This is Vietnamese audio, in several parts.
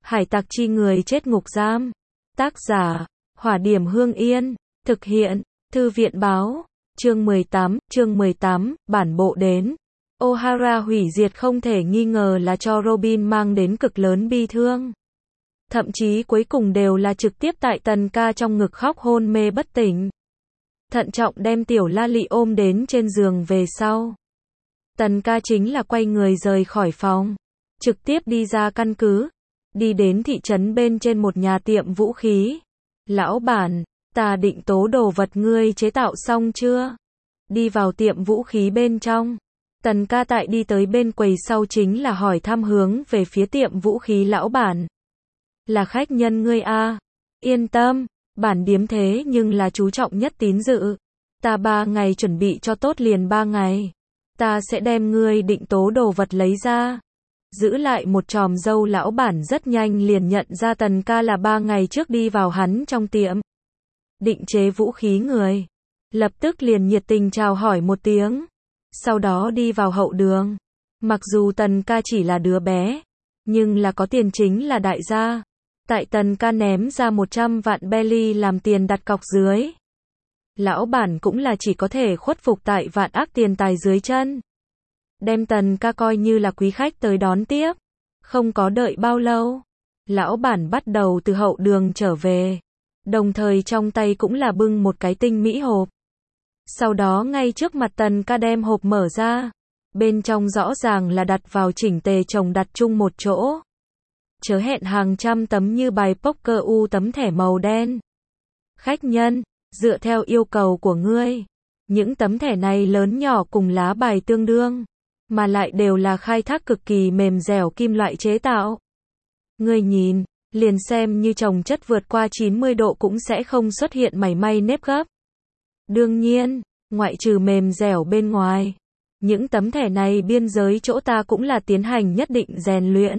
Hải tặc chi người chết ngục giam. Tác giả, Hỏa Điểm Hương Yên. Thực hiện, Thư viện báo. Chương 18, bản bộ đến. O'Hara hủy diệt không thể nghi ngờ là cho Robin mang đến cực lớn bi thương. Thậm chí cuối cùng đều là trực tiếp tại Tần ca trong ngực khóc hôn mê bất tỉnh. Thận trọng đem tiểu La Lị ôm đến trên giường về sau. Tần ca chính là quay người rời khỏi phòng. Trực tiếp đi ra căn cứ. Đi đến thị trấn bên trên một nhà tiệm vũ khí. Lão bản, ta định tố đồ vật ngươi chế tạo xong chưa? Đi vào tiệm vũ khí bên trong. Tần ca tại đi tới bên quầy sau chính là hỏi thăm hướng về phía tiệm vũ khí lão bản. Là khách nhân ngươi a? Yên tâm, bản điếm thế nhưng là chú trọng nhất tín dự. Ta 3 ngày chuẩn bị cho tốt liền 3 ngày. Ta sẽ đem ngươi định tố đồ vật lấy ra. Giữ lại một chòm râu lão bản rất nhanh liền nhận ra Tần ca là 3 ngày trước đi vào hắn trong tiệm. Định chế vũ khí người. Lập tức liền nhiệt tình chào hỏi một tiếng. Sau đó đi vào hậu đường. Mặc dù Tần ca chỉ là đứa bé, nhưng là có tiền chính là đại gia. Tại Tần ca ném ra 100 vạn belly làm tiền đặt cọc dưới. Lão bản cũng là chỉ có thể khuất phục tại vạn ác tiền tài dưới chân. Đem Tần ca coi như là quý khách tới đón tiếp. Không có đợi bao lâu. Lão bản bắt đầu từ hậu đường trở về. Đồng thời trong tay cũng là bưng một cái tinh mỹ hộp. Sau đó ngay trước mặt Tần ca đem hộp mở ra. Bên trong rõ ràng là đặt vào chỉnh tề chồng đặt chung một chỗ. Chớ hẹn hàng trăm tấm như bài poker tấm thẻ màu đen. Khách nhân, dựa theo yêu cầu của ngươi. Những tấm thẻ này lớn nhỏ cùng lá bài tương đương. Mà lại đều là khai thác cực kỳ mềm dẻo kim loại chế tạo. Ngươi nhìn, liền xem như chồng chất vượt qua 90 độ cũng sẽ không xuất hiện mảy may nếp gấp. Đương nhiên, ngoại trừ mềm dẻo bên ngoài, những tấm thẻ này biên giới chỗ ta cũng là tiến hành nhất định rèn luyện.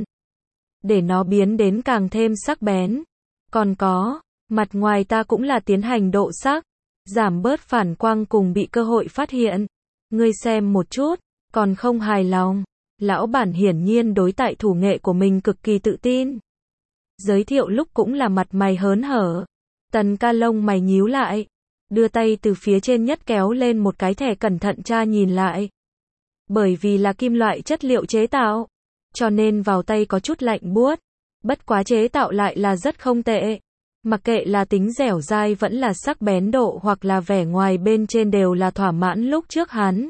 Để nó biến đến càng thêm sắc bén. Còn có, mặt ngoài ta cũng là tiến hành độ sắc, giảm bớt phản quang cùng bị cơ hội phát hiện. Ngươi xem một chút, còn không hài lòng. Lão bản hiển nhiên đối tại thủ nghệ của mình cực kỳ tự tin. Giới thiệu lúc cũng là mặt mày hớn hở. Tần ca lông mày nhíu lại. Đưa tay từ phía trên nhất kéo lên một cái thẻ cẩn thận tra nhìn lại. Bởi vì là kim loại chất liệu chế tạo, cho nên vào tay có chút lạnh buốt. Bất quá chế tạo lại là rất không tệ. Mặc kệ là tính dẻo dai vẫn là sắc bén độ hoặc là vẻ ngoài bên trên đều là thỏa mãn lúc trước hắn.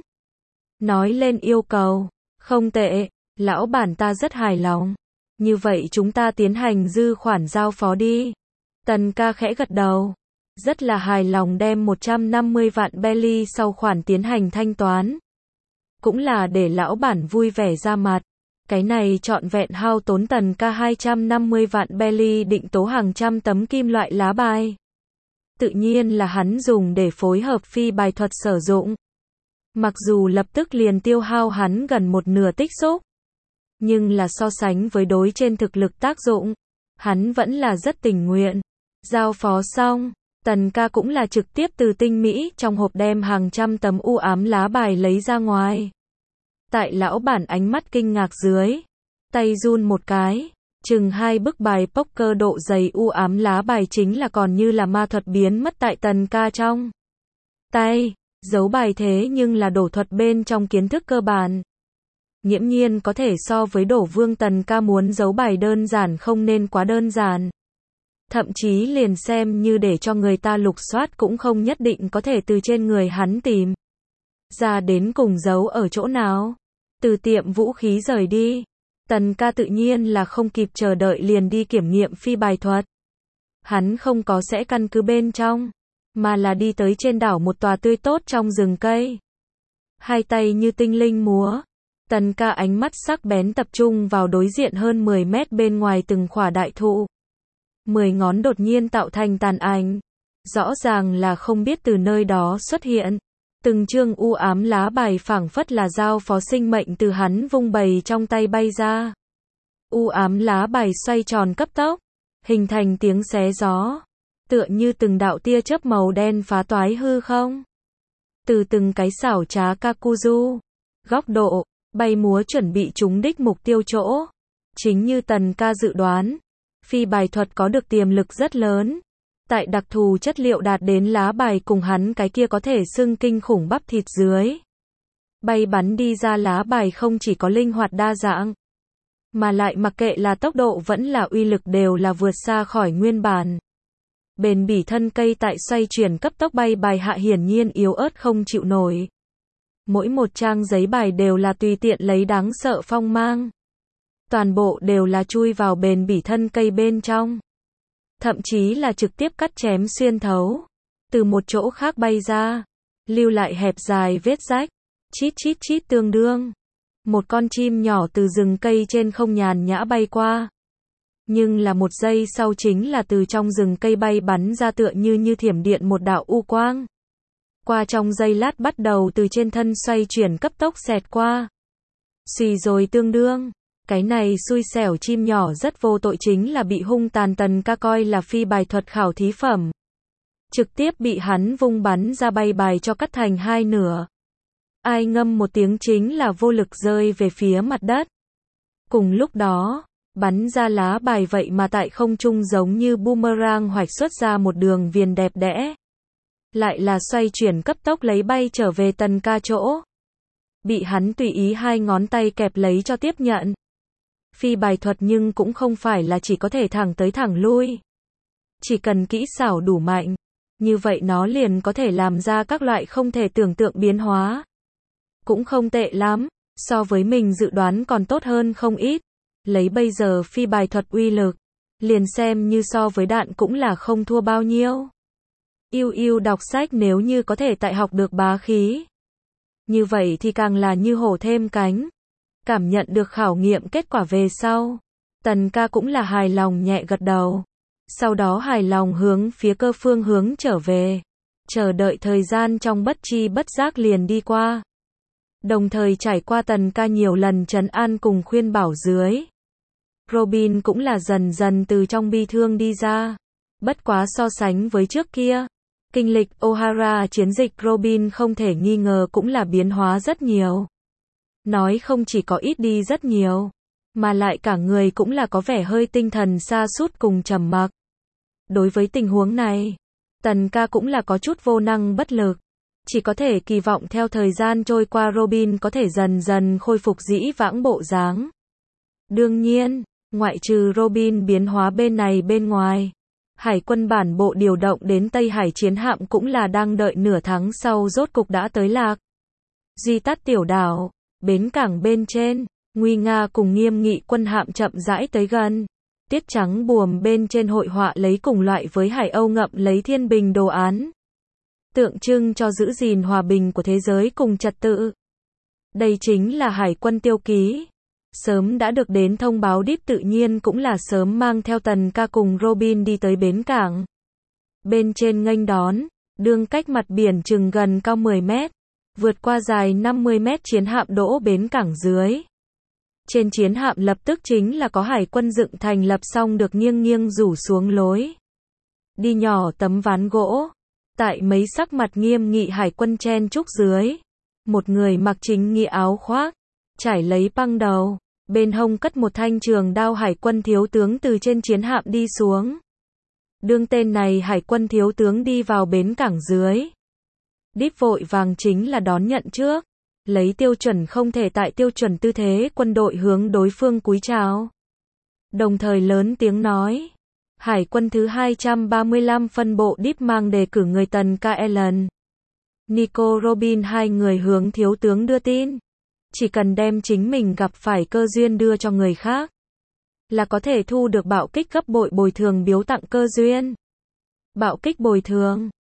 Nói lên yêu cầu, không tệ, lão bản ta rất hài lòng. Như vậy chúng ta tiến hành dư khoản giao phó đi. Tần ca khẽ gật đầu. Rất là hài lòng đem 150 vạn belly sau khoản tiến hành thanh toán. Cũng là để lão bản vui vẻ ra mặt. Cái này trọn vẹn hao tốn Tần ca 250 vạn belly định tố hàng trăm tấm kim loại lá bài. Tự nhiên là hắn dùng để phối hợp phi bài thuật sử dụng. Mặc dù lập tức liền tiêu hao hắn gần một nửa tích xúc. Nhưng là so sánh với đối trên thực lực tác dụng, hắn vẫn là rất tình nguyện. Giao phó xong, Tần ca cũng là trực tiếp từ tinh mỹ trong hộp đem hàng trăm tấm u ám lá bài lấy ra ngoài. Tại lão bản ánh mắt kinh ngạc dưới, tay run một cái, chừng 2 bức bài poker độ dày u ám lá bài chính là còn như là ma thuật biến mất tại Tần ca trong tay. Giấu bài thế nhưng là đổ thuật bên trong kiến thức cơ bản. Nghiễm nhiên có thể so với đổ vương. Tần ca muốn giấu bài đơn giản không nên quá đơn giản. Thậm chí liền xem như để cho người ta lục soát cũng không nhất định có thể từ trên người hắn tìm ra đến cùng giấu ở chỗ nào. Từ tiệm vũ khí rời đi, Tần ca tự nhiên là không kịp chờ đợi liền đi kiểm nghiệm phi bài thuật. Hắn không có sẽ căn cứ bên trong, mà là đi tới trên đảo một tòa tươi tốt trong rừng cây. Hai tay như tinh linh múa. Tần ca ánh mắt sắc bén tập trung vào đối diện hơn 10 mét bên ngoài từng khỏa đại thụ. 10 ngón đột nhiên tạo thành tàn ảnh. Rõ ràng là không biết từ nơi đó xuất hiện. Từng chương u ám lá bài phảng phất là giao phó sinh mệnh từ hắn vung bày trong tay bay ra. U ám lá bài xoay tròn cấp tốc, hình thành tiếng xé gió. Tựa như từng đạo tia chớp màu đen phá toái hư không. Từ từng cái xảo trá kakuzu, góc độ, bay múa chuẩn bị trúng đích mục tiêu chỗ. Chính như Tần ca dự đoán, Phi bài thuật có được tiềm lực rất lớn. Tại đặc thù chất liệu đạt đến lá bài cùng hắn cái kia có thể xưng kinh khủng bắp thịt dưới. Bay bắn đi ra lá bài không chỉ có linh hoạt đa dạng, mà lại mặc kệ là tốc độ vẫn là uy lực đều là vượt xa khỏi nguyên bản. Bền bỉ thân cây tại xoay chuyển cấp tốc bay bài hạ hiển nhiên yếu ớt không chịu nổi. Mỗi một trang giấy bài đều là tùy tiện lấy đáng sợ phong mang. Toàn bộ đều là chui vào bền bỉ thân cây bên trong. Thậm chí là trực tiếp cắt chém xuyên thấu. Từ một chỗ khác bay ra. Lưu lại hẹp dài vết rách. Chít chít chít tương đương. Một con chim nhỏ từ rừng cây trên không nhàn nhã bay qua. Nhưng là một giây sau chính là từ trong rừng cây bay bắn ra tựa như thiểm điện một đạo u quang. Qua trong giây lát bắt đầu từ trên thân xoay chuyển cấp tốc xẹt qua. Xùy rồi tương đương. Cái này xui xẻo chim nhỏ rất vô tội chính là bị hung tàn Tần Ca coi là phi bài thuật khảo thí phẩm. Trực tiếp bị hắn vung bắn ra bay bài cho cắt thành hai nửa. Ai ngâm một tiếng chính là vô lực rơi về phía mặt đất. Cùng lúc đó, bắn ra lá bài vậy mà tại không trung giống như boomerang hoạch xuất ra một đường viền đẹp đẽ. Lại là xoay chuyển cấp tốc lấy bay trở về Tần Ca chỗ. Bị hắn tùy ý hai ngón tay kẹp lấy cho tiếp nhận. Phi bài thuật nhưng cũng không phải là chỉ có thể thẳng tới thẳng lui. Chỉ cần kỹ xảo đủ mạnh, như vậy nó liền có thể làm ra các loại không thể tưởng tượng biến hóa. Cũng không tệ lắm, so với mình dự đoán còn tốt hơn không ít. Lấy bây giờ phi bài thuật uy lực, liền xem như so với đạn cũng là không thua bao nhiêu. Yêu đọc sách nếu như có thể tại học được bá khí. Như vậy thì càng là như hổ thêm cánh. Cảm nhận được khảo nghiệm kết quả về sau. Tần Ca cũng là hài lòng nhẹ gật đầu. Sau đó hài lòng hướng phía cơ phương hướng trở về. Chờ đợi thời gian trong bất chi bất giác liền đi qua. Đồng thời trải qua Tần Ca nhiều lần trấn an cùng khuyên bảo dưới. Robin cũng là dần dần từ trong bi thương đi ra. Bất quá so sánh với trước kia. Kinh lịch O'Hara chiến dịch Robin không thể nghi ngờ cũng là biến hóa rất nhiều. Nói không chỉ có ít đi rất nhiều, mà lại cả người cũng là có vẻ hơi tinh thần sa sút cùng trầm mặc. Đối với tình huống này, Tần Ca cũng là có chút vô năng bất lực. Chỉ có thể kỳ vọng theo thời gian trôi qua Robin có thể dần dần khôi phục dĩ vãng bộ dáng. Đương nhiên, ngoại trừ Robin biến hóa bên này bên ngoài, Hải quân bản bộ điều động đến Tây Hải chiến hạm cũng là đang đợi nửa tháng sau rốt cục đã tới Lạc Duy Tát tiểu đảo. Bến cảng bên trên, nguy nga cùng nghiêm nghị quân hạm chậm rãi tới gần. Tiết trắng buồm bên trên hội họa lấy cùng loại với Hải Âu ngậm lấy thiên bình đồ án. Tượng trưng cho giữ gìn hòa bình của thế giới cùng trật tự. Đây chính là Hải quân tiêu ký. Sớm đã được đến thông báo Deep tự nhiên cũng là sớm mang theo Tần Ca cùng Robin đi tới bến cảng. Bên trên nghênh đón, đương cách mặt biển chừng gần cao 10 mét. Vượt qua dài 50 mét chiến hạm đỗ bến cảng dưới. Trên chiến hạm lập tức chính là có hải quân dựng thành lập xong được nghiêng nghiêng rủ xuống lối. Đi nhỏ tấm ván gỗ. Tại mấy sắc mặt nghiêm nghị hải quân chen trúc dưới. Một người mặc chính nghĩa áo khoác. Trải lấy băng đầu. Bên hông cất một thanh trường đao hải quân thiếu tướng từ trên chiến hạm đi xuống. Đương tên này hải quân thiếu tướng đi vào bến cảng dưới. Deep vội vàng chính là đón nhận trước. Lấy tiêu chuẩn không thể tại tiêu chuẩn tư thế quân đội hướng đối phương cúi chào. Đồng thời lớn tiếng nói. Hải quân thứ 235 phân bộ Deep mang đề cử người Tần Ca Ellen. Nico Robin hai người hướng thiếu tướng đưa tin. Chỉ cần đem chính mình gặp phải cơ duyên đưa cho người khác. Là có thể thu được bạo kích gấp bội bồi thường biếu tặng cơ duyên. Bạo kích bồi thường.